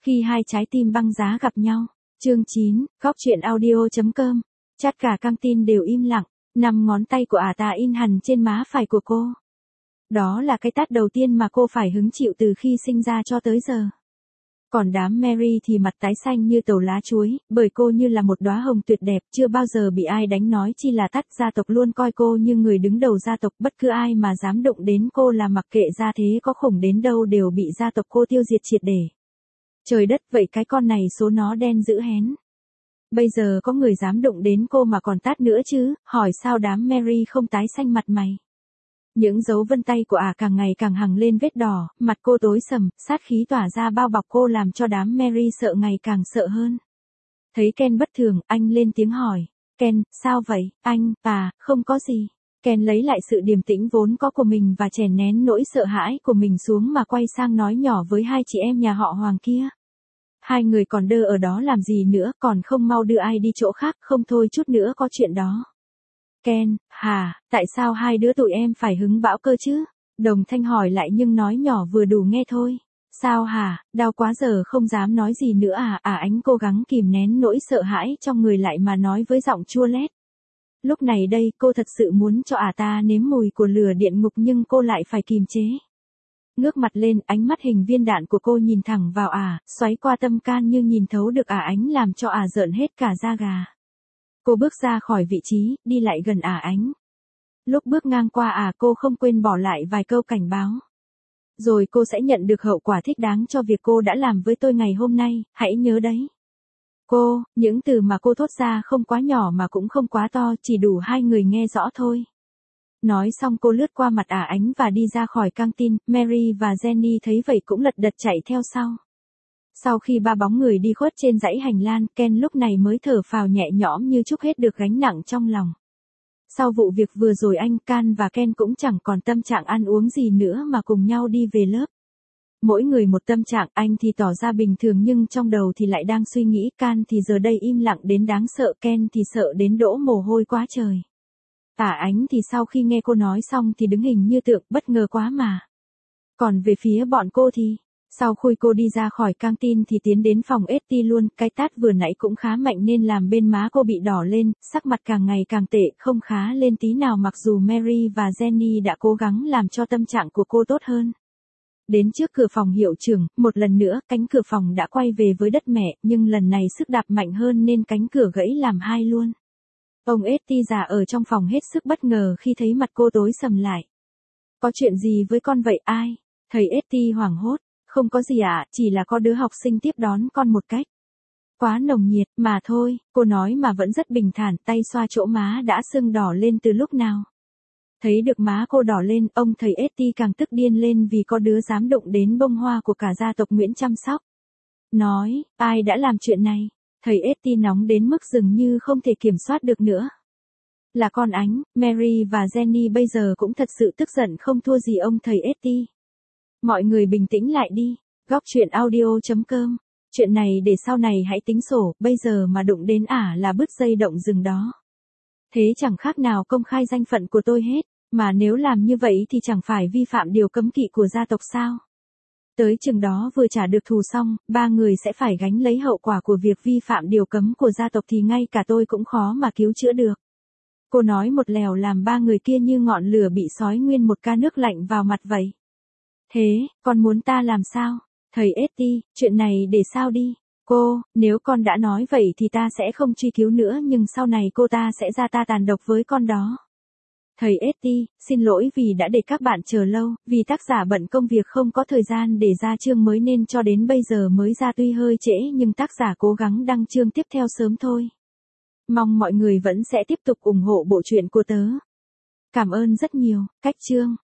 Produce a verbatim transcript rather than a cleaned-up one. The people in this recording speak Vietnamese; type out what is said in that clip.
Khi hai trái tim băng giá gặp nhau. Chương chín, góc truyện audio.com. Chát cả căng tin đều im lặng, năm ngón tay của ả ta in hằn trên má phải của cô. Đó là cái tát đầu tiên mà cô phải hứng chịu từ khi sinh ra cho tới giờ. Còn đám Mary thì mặt tái xanh như tàu lá chuối, bởi cô như là một đóa hồng tuyệt đẹp, chưa bao giờ bị ai đánh nói chi là tắt. Gia tộc luôn coi cô như người đứng đầu gia tộc, bất cứ ai mà dám đụng đến cô là mặc kệ gia thế có khủng đến đâu đều bị gia tộc cô tiêu diệt triệt để. Trời đất, vậy cái con này số nó đen dữ hén. Bây giờ có người dám đụng đến cô mà còn tát nữa chứ, hỏi sao đám Mary không tái xanh mặt mày. Những dấu vân tay của ả à càng ngày càng hằng lên vết đỏ, mặt cô tối sầm, sát khí tỏa ra bao bọc cô làm cho đám Mary sợ ngày càng sợ hơn. Thấy Ken bất thường, anh lên tiếng hỏi. Ken, sao vậy, anh, à, không có gì. Ken lấy lại sự điềm tĩnh vốn có của mình và chèn nén nỗi sợ hãi của mình xuống mà quay sang nói nhỏ với hai chị em nhà họ Hoàng kia. Hai người còn đơ ở đó làm gì nữa, còn không mau đưa ai đi chỗ khác, không thôi chút nữa có chuyện đó. Ken, hả, tại sao hai đứa tụi em phải hứng bão cơ chứ? Đồng Thanh hỏi lại nhưng nói nhỏ vừa đủ nghe thôi. Sao hả, đau quá giờ không dám nói gì nữa à? À Ánh cố gắng kìm nén nỗi sợ hãi trong người lại mà nói với giọng chua lét. Lúc này đây cô thật sự muốn cho ả à ta nếm mùi của lửa điện ngục nhưng cô lại phải kìm chế. Ngước mặt lên, ánh mắt hình viên đạn của cô nhìn thẳng vào ả, à, xoáy qua tâm can như nhìn thấu được ả à Ánh làm cho ả à rợn hết cả da gà. Cô bước ra khỏi vị trí, đi lại gần ả Ánh. Lúc bước ngang qua ả cô không quên bỏ lại vài câu cảnh báo. Rồi cô sẽ nhận được hậu quả thích đáng cho việc cô đã làm với tôi ngày hôm nay, hãy nhớ đấy. Cô, những từ mà cô thốt ra không quá nhỏ mà cũng không quá to, chỉ đủ hai người nghe rõ thôi. Nói xong cô lướt qua mặt ả Ánh và đi ra khỏi căng tin, Mary và Jenny thấy vậy cũng lật đật chạy theo sau. Sau khi ba bóng người đi khuất trên dãy hành lang, Ken lúc này mới thở phào nhẹ nhõm như trút hết được gánh nặng trong lòng. Sau vụ việc vừa rồi anh, Can và Ken cũng chẳng còn tâm trạng ăn uống gì nữa mà cùng nhau đi về lớp. Mỗi người một tâm trạng, anh thì tỏ ra bình thường nhưng trong đầu thì lại đang suy nghĩ, Can thì giờ đây im lặng đến đáng sợ, Ken thì sợ đến đổ mồ hôi quá trời. Ả Ánh thì sau khi nghe cô nói xong thì đứng hình như tượng, bất ngờ quá mà. Còn về phía bọn cô thì, sau khi cô đi ra khỏi căng tin thì tiến đến phòng ét tê luôn, cái tát vừa nãy cũng khá mạnh nên làm bên má cô bị đỏ lên, sắc mặt càng ngày càng tệ, không khá lên tí nào mặc dù Mary và Jenny đã cố gắng làm cho tâm trạng của cô tốt hơn. Đến trước cửa phòng hiệu trưởng, một lần nữa, cánh cửa phòng đã quay về với đất mẹ, nhưng lần này sức đạp mạnh hơn nên cánh cửa gãy làm hai luôn. Ông ét tê già ở trong phòng hết sức bất ngờ khi thấy mặt cô tối sầm lại. Có chuyện gì với con vậy ai? Thầy ét tê hoảng hốt. Không có gì ạ, à, chỉ là có đứa học sinh tiếp đón con một cách quá nồng nhiệt, mà thôi, cô nói mà vẫn rất bình thản, tay xoa chỗ má đã sưng đỏ lên từ lúc nào. Thấy được má cô đỏ lên, ông thầy ét tê càng tức điên lên vì có đứa dám đụng đến bông hoa của cả gia tộc Nguyễn chăm sóc. Nói, ai đã làm chuyện này? Thầy ét tê nóng đến mức dường như không thể kiểm soát được nữa. Là con Ánh, Mary và Jenny bây giờ cũng thật sự tức giận không thua gì ông thầy ét tê. Mọi người bình tĩnh lại đi, góc truyện audio.com, chuyện này để sau này hãy tính sổ, bây giờ mà đụng đến ả là bứt dây động rừng đó. Thế chẳng khác nào công khai danh phận của tôi hết, mà nếu làm như vậy thì chẳng phải vi phạm điều cấm kỵ của gia tộc sao? Tới chừng đó vừa trả được thù xong, ba người sẽ phải gánh lấy hậu quả của việc vi phạm điều cấm của gia tộc thì ngay cả tôi cũng khó mà cứu chữa được. Cô nói một lèo làm ba người kia như ngọn lửa bị sói nguyên một ca nước lạnh vào mặt vậy. Thế, con muốn ta làm sao? Thầy ét tê, chuyện này để sao đi? Cô, nếu con đã nói vậy thì ta sẽ không truy cứu nữa nhưng sau này cô ta sẽ ra ta tàn độc với con đó. Thầy ét tê, xin lỗi vì đã để các bạn chờ lâu, vì tác giả bận công việc không có thời gian để ra chương mới nên cho đến bây giờ mới ra tuy hơi trễ nhưng tác giả cố gắng đăng chương tiếp theo sớm thôi. Mong mọi người vẫn sẽ tiếp tục ủng hộ bộ truyện của tớ. Cảm ơn rất nhiều, cách chương.